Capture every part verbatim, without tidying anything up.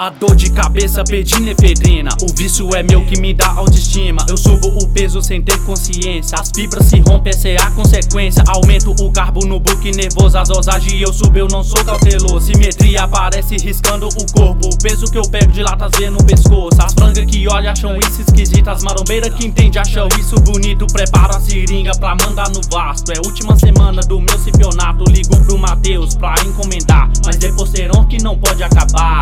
A dor de cabeça pedindo efedrina. O vício é meu que me dá autoestima. Eu subo o peso sem ter consciência. As fibras se rompem, essa é a consequência. Aumento o carbo no book nervoso. As osagens eu subo, eu não sou cauteloso. Simetria aparece riscando o corpo. O peso que eu pego de latas vê no pescoço. As frangas que olham acham isso esquisito. As marombeiras que entendem acham isso bonito. Preparo a seringa pra mandar no vasto. É última semana do meu cipionato. Ligo pro Mateus pra encomendar. Mas é posteron que não pode acabar.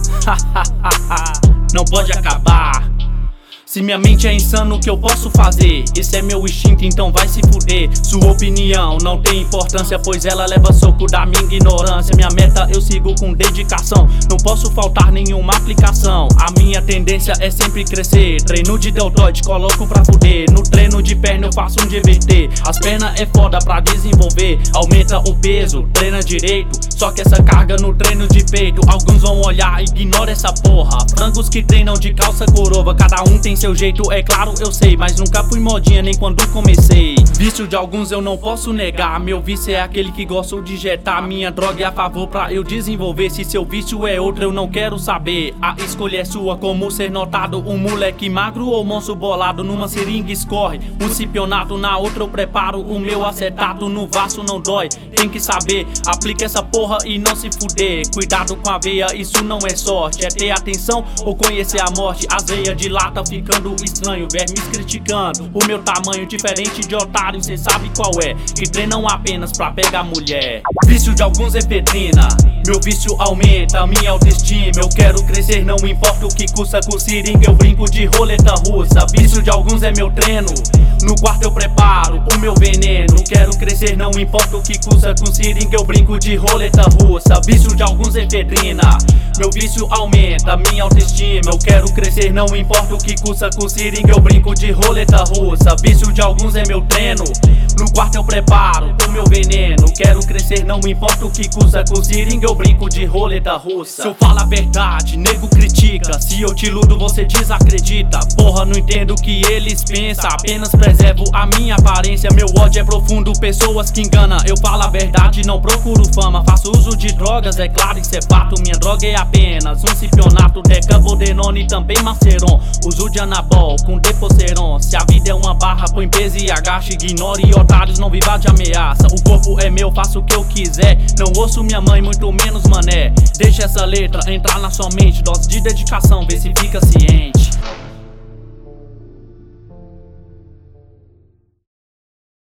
Não pode acabar. Se minha mente é insana, o que eu posso fazer? Esse é meu instinto, então vai se fuder. Sua opinião não tem importância, pois ela leva soco da minha ignorância. Minha meta eu sigo com dedicação, não posso faltar nenhuma aplicação. A minha tendência é sempre crescer. Treino de deltoide, coloco pra fuder. No treino de perna eu faço um G V T. As pernas é foda pra desenvolver. Aumenta o peso, treina direito. Só que essa carga no treino de peito, alguns vão olhar, ignora essa porra. Frangos que treinam de calça corova, cada um tem seu jeito, é claro, eu sei, mas nunca fui modinha nem quando comecei. Vício de alguns eu não posso negar. Meu vício é aquele que gosto de jetar. Minha droga é a favor pra eu desenvolver. Se seu vício é outro eu não quero saber. A escolha é sua, como ser notado. Um moleque magro ou monstro bolado. Numa seringa escorre um cipionato, na outra eu preparo o meu acetato. No vaso não dói, tem que saber. Aplica essa porra e não se fuder. Cuidado com a veia, isso não é sorte. É ter atenção ou conhecer a morte. As veias de lata ficando estranho, vermes criticando o meu tamanho, diferente de otário, cê sabe qual é, que treinam apenas pra pegar mulher. Vício de alguns é efedrina, meu vício aumenta minha autoestima. Eu quero crescer, não importa o que custa. Com seringa eu brinco de roleta russa. Vício de alguns é meu treino, no quarto eu preparo o meu veneno. Quero crescer, não importa o que custa. Com seringa eu brinco de roleta russa. Vício de alguns é efedrina, meu vício aumenta minha autoestima. Eu quero crescer, não importa o que custa. Com seringa eu brinco de roleta russa. Vício de alguns é meu treino, no quarto eu preparo o meu veneno. Quero crescer, não importa o que custa. Com seringa eu brinco de roleta russa. Se eu falo a verdade, nego critica. Se eu te iludo, você desacredita. Porra, não entendo o que eles pensam. Apenas preservo a minha aparência. Meu ódio é profundo, pessoas que enganam. Eu falo a verdade, não procuro fama. Faço uso de drogas, é claro, isso é fato. Minha droga é apenas um cipionato, decabodenone e também maceron. Uso de anabol com depoceron. Se a vida é uma barra, põe peso e agacha. Ignore otários, não viva de ameaça. O corpo é meu, faço o que eu quiser. Não ouço minha mãe, muito menos mané. Deixa essa letra entrar na sua mente. Dose de dedicação, vê se fica ciente.